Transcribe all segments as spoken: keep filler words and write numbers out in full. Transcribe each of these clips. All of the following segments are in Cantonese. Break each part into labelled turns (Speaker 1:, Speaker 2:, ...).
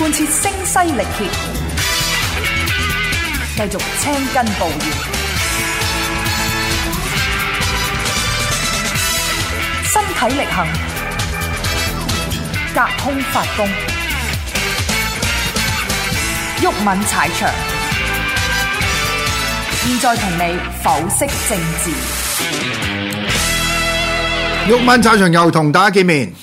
Speaker 1: 貫徹聲嘶力竭，繼續青筋暴現，身體力行，隔空發功，毓民踩場。現在同你剖析政治。
Speaker 2: 毓民踩場又同大家見面。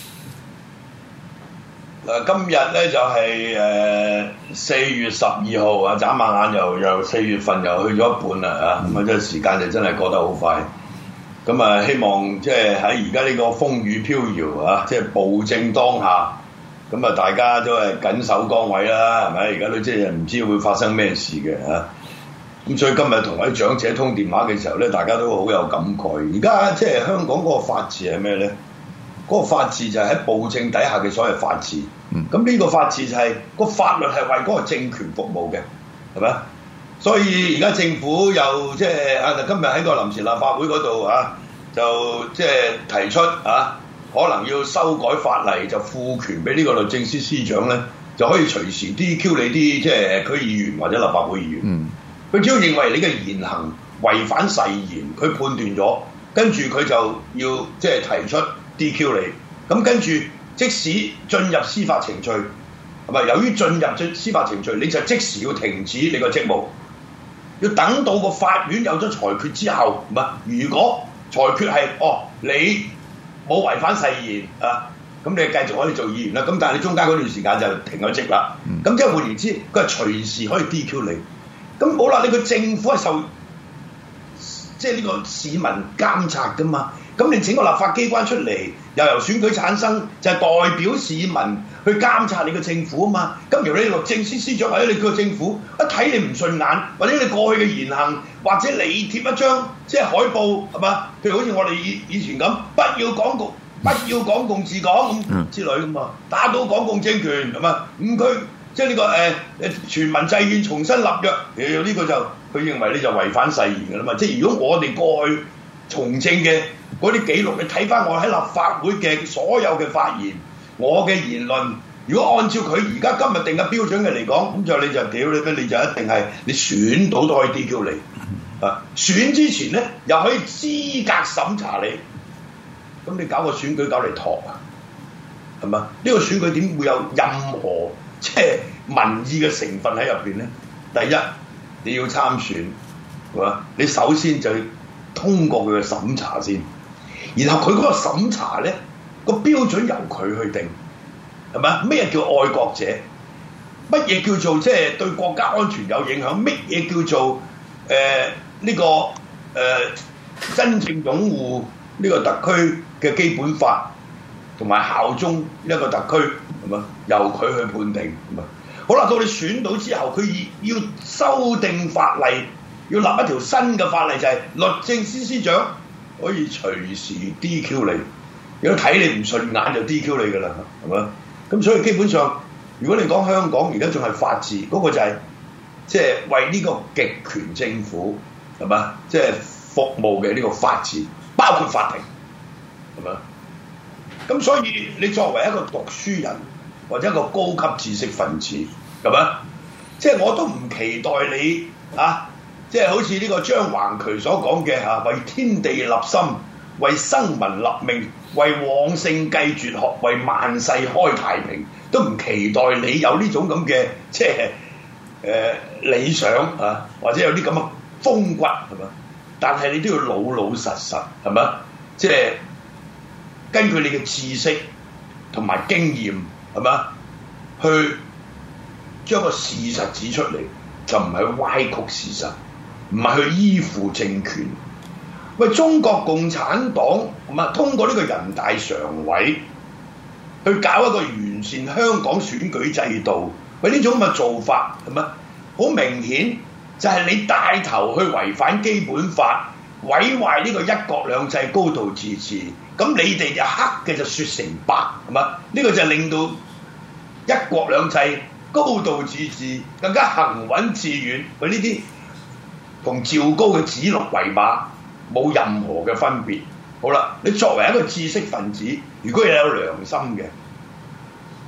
Speaker 3: 嗱，今日咧就係誒四月十二號啊，眨下眼又又四月份又去咗一半啦啊！咁啊，即係時間就真係過得好快。咁啊，希望即係喺而家呢個風雨飄搖啊，即係暴政當下，咁啊，大家都係緊守崗位啦，係咪？而家都即係唔知會發生咩事嘅嚇。咁所以今日同位長者通電話嘅時候咧，大家都好有感慨。而家即係香港嗰個法治係咩咧？嗰、嗰個法治就係喺暴政底下嘅所謂法治。咁呢、嗯、個法治就係、係、個法律係為嗰個政權服務嘅，係咪？所以而家政府又即係啊，今日喺個臨時立法會嗰度啊，就即係提出啊，可能要修改法例，就賦權俾呢個律政司司長咧，就可以隨時 D Q 你啲即係區議員或者立法會議員。嗯佢只要認為你嘅言行違反誓言，佢判斷咗，跟住佢就要即係提出 D Q 你。咁跟住，即使進入司法程序，係咪？由於進入進司法程序，你就即時要停止你個職務，要等到個法院有咗裁決之後，唔係？如果裁決係哦，你冇違反誓言啊，咁你繼續可以做議員啦。咁但係你中間嗰段時間就停咗職啦。咁即係換言之，佢係隨時可以 D Q 你。咁好啦，你個政府係受即係呢個市民監察噶嘛？咁你整個立法機關出嚟，又由選舉產生，就係、是、代表市民去監察你個政府啊嘛。咁如果你律政司司長或者你個政府一睇你唔順眼，或者你過去嘅言行，或者你貼一張即係海報係嘛？譬如好似我哋以以前咁，不要港共，不要港共治港咁之類噶嘛，打倒港共政權係嘛？五區。即係呢、這個誒誒、呃、全民制憲重新立約，呢、呃這個就佢認為你就違反誓言㗎啦嘛。即係如果我哋過去從政嘅嗰啲記錄，你睇翻我喺立法會嘅所有嘅發言，我嘅言論，如果按照佢而家今日定嘅標準嘅嚟講，咁就你就屌你咩？你就一定係你選到都可以 D Q 你啊！選之前咧又可以資格審查你，咁你搞個選舉搞嚟托啊？係嘛？呢、這個選舉點會有任何即係民意嘅成分喺入邊咧？第一，你要參選，係嘛？你首先就要通過佢嘅審查先，然後佢嗰個審查咧個標準由佢去定，係咪？咩叫愛國者？乜嘢叫做即係對國家安全有影響？乜嘢叫做誒呢、呃這個誒、呃、真正擁護呢個特區嘅基本法？同埋效忠一個特區，係嘛？由佢去判定，係嘛？好啦，到你選到之後，佢要修訂法例，要立一條新嘅法例，就係、是、律政司司長可以隨時 D Q 你，如果睇你唔順眼就 D Q 你㗎啦，係嘛？咁所以基本上，如果你講香港而家仲係法治，嗰、那個就係即係為呢個極權政府係嘛？即係、就是、服務嘅呢個法治，包括法庭，係嘛？咁所以你作為一個讀書人或者一個高級知識分子，係咪？即係我都唔期待你啊！即係好似呢個張橫渠所講嘅嚇，為天地立心，為生民立命，為往聖繼絕學，為萬世開太平，都唔期待你有呢種咁嘅即係誒、呃、理想啊，或者有啲咁嘅風骨係咪？但係你都要老老實實係咪？即係。根據你嘅知識同埋經驗，係嘛？去將個事實指出嚟，就唔係歪曲事實，唔係去依附政權。喂，中國共產黨咁啊，通過呢個人大常委去搞一個完善香港選舉制度，喂，呢種咁嘅做法係嘛？好明顯就係你帶頭去違反基本法，毀壞呢個一國兩制、高度自治。咁你哋就黑嘅就説成白，係嘛？呢、這個就令到一國兩制、高度自治更加行穩致遠。佢呢啲同趙高嘅指鹿為馬冇任何嘅分別。好啦，你作為一個知識分子，如果你有良心嘅，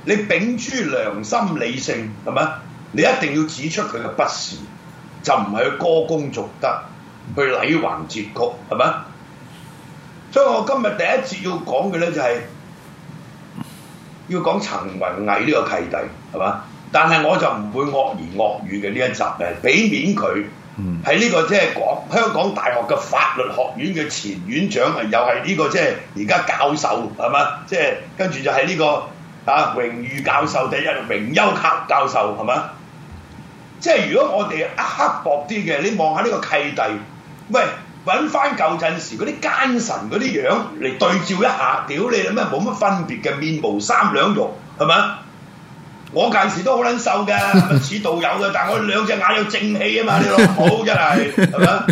Speaker 3: 你秉諸良心理性係咪？你一定要指出佢嘅不是，就唔係去歌功頌德，去禮橫節曲係咪？所以我今日第一節要講嘅咧就係、是、要講陳雲毅呢個契弟係嘛？但係我就唔會惡言惡語嘅呢一集嘅，俾面佢係呢個即係廣香港大學嘅法律學院嘅前院長，又係呢個即係而家教授係嘛？即係跟住就係呢、這個啊榮譽教授第一榮休級教授係嘛？即係如果我哋一刻薄啲嘅，你望下呢個契弟，喂揾翻舊陣時嗰啲奸臣嗰啲樣嚟對照一下，屌你咩冇乜分別嘅，面無三兩肉係咪？我近時都好撚瘦㗎，似道友嘅，但係我兩隻眼有正氣啊嘛，你老母真係係咪？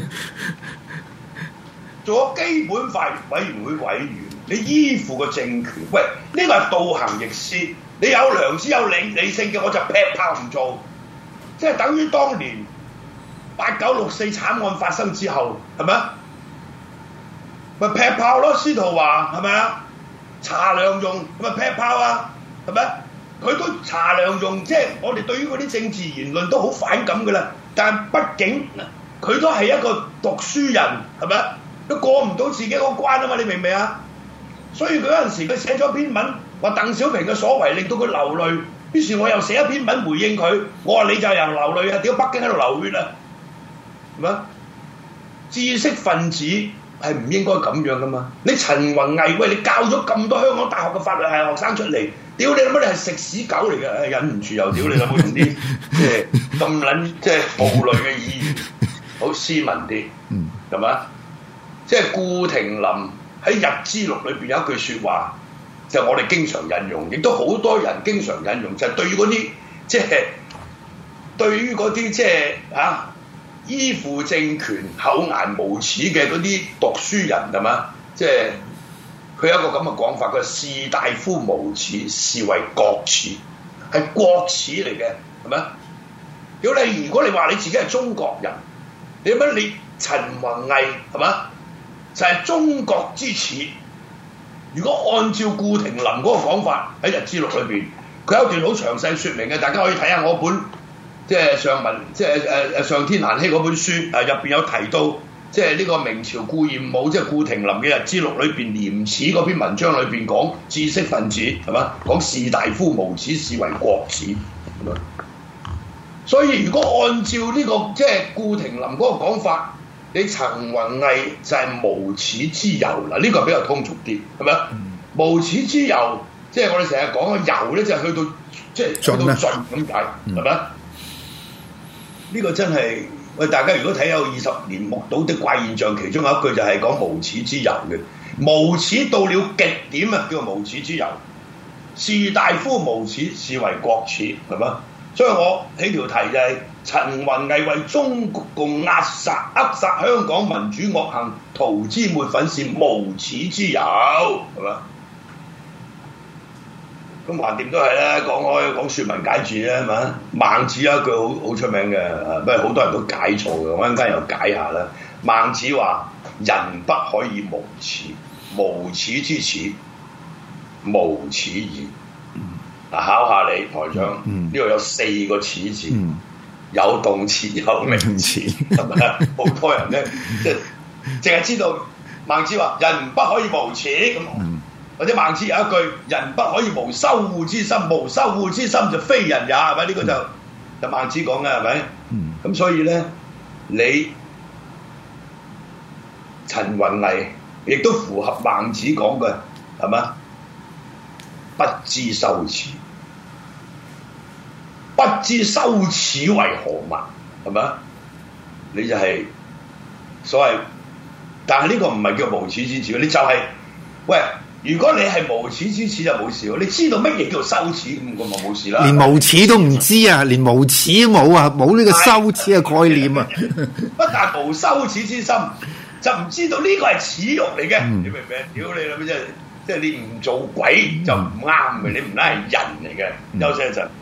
Speaker 3: 做咗基本法委員會委員，你依附個政權，喂呢個係倒行逆施，你有良知有理理性嘅我就劈炮唔做，即係等於當年八九六四慘案發生之後，係咪啊？咪劈炮咯，司徒華係咪啊？查良鏞咪劈炮啊，係咪？佢都查良鏞，即係我哋對於嗰啲政治言論都好反感㗎啦。但係畢竟佢都係一個讀書人，係咪？都過唔到自己嗰關啊嘛，你明唔明啊？所以佢嗰陣時佢寫咗篇文，話鄧小平嘅所為令到佢流淚，於是我又寫一篇文回應佢，我話你就係人流淚啊！屌北京喺度流血啊！係咪？知識分子係唔應該咁樣噶嘛？你陳雲毅喂，你教咗咁多香港大學嘅法律系學生出嚟，屌你諗乜？你係食屎狗嚟嘅，忍唔住又屌你諗乜用啲即係咁撚即係暴戾嘅議員，好斯文啲，係咪？即係顧廷林喺《日知錄》裏邊有一句説話，就係、我哋經常引用，亦都好多人經常引用，就係、是、對於嗰啲即係對於嗰啲即係啊依附政權、厚顏無恥嘅嗰啲讀書人係嘛？即係佢有一個咁嘅講法，佢士大夫無恥，是為國恥，係國恥嚟嘅，係咪？如果你如果你話你自己係中國人，你乜你陳雲毅係嘛？就係中國之恥。如果按照顧廷林嗰個講法喺《日知錄》裏邊，佢有一段好詳細説明嘅，大家可以睇下我本即係上文即係誒誒上天難欺嗰本書，誒入邊有提到，即係呢個明朝顧炎武即係顧廷林嘅《日知錄》裏邊廉恥嗰篇文章裏邊講知識分子係嘛，講士大夫無恥，是為國恥。所以如果按照呢、這個即係顧廷林嗰個講法，你陳雲毅就係無恥之尤嗱，呢、這個比較通俗啲，係咪啊？嗯、無恥之尤，即係我哋成日講嘅尤咧，就係去到即係去到盡咁解，係咪啊？呢、這個真係喂，大家如果睇有二十年目睹的怪現象，其中有一句就係講無恥之尤嘅，無恥到了極點啊，叫做無恥之尤。士大夫無恥，是為國恥，係咪啊？所以我起條題就係、是。陳雲毅為中共壓殺扼殺香港民主惡行塗脂抹粉，是無恥之尤，係嘛？咁橫掂都係啦，講開講説文解字啦，係嘛？孟子有一句好好出名嘅，不過好多人都解錯嘅，我陣間又解下啦。孟子話：人不可以無恥，無恥之恥，無恥矣。嗱，考下你台長，呢度、嗯、有四個恥字。嗯有動詞有名詞，係咪啊？好多人咧，即係淨係知道孟子話人不可以無恥咁，嗯、或者孟子有一句人不可以無羞惡之心，無羞惡之心就非人也，係咪？呢、這個就就孟子講嘅，係咪？咁、嗯、所以咧，你陳雲毅亦都符合孟子講嘅，係嘛？不知羞恥。不知羞恥為何物，係咪啊？你就係所謂，但係呢個唔係叫無恥之恥，你就係、是、喂，如果你係無恥之恥就冇事喎，你知道乜嘢叫羞恥咁，咁咪冇事啦。連無恥都唔知啊，連無恥都冇啊，冇呢個羞恥嘅概念啊。不但無羞恥之心，就唔知道呢個係恥辱嚟嘅，嗯、你明唔明？屌你啦，即係即係你唔做鬼就唔啱嘅，你唔係人嚟嘅。休息一陣。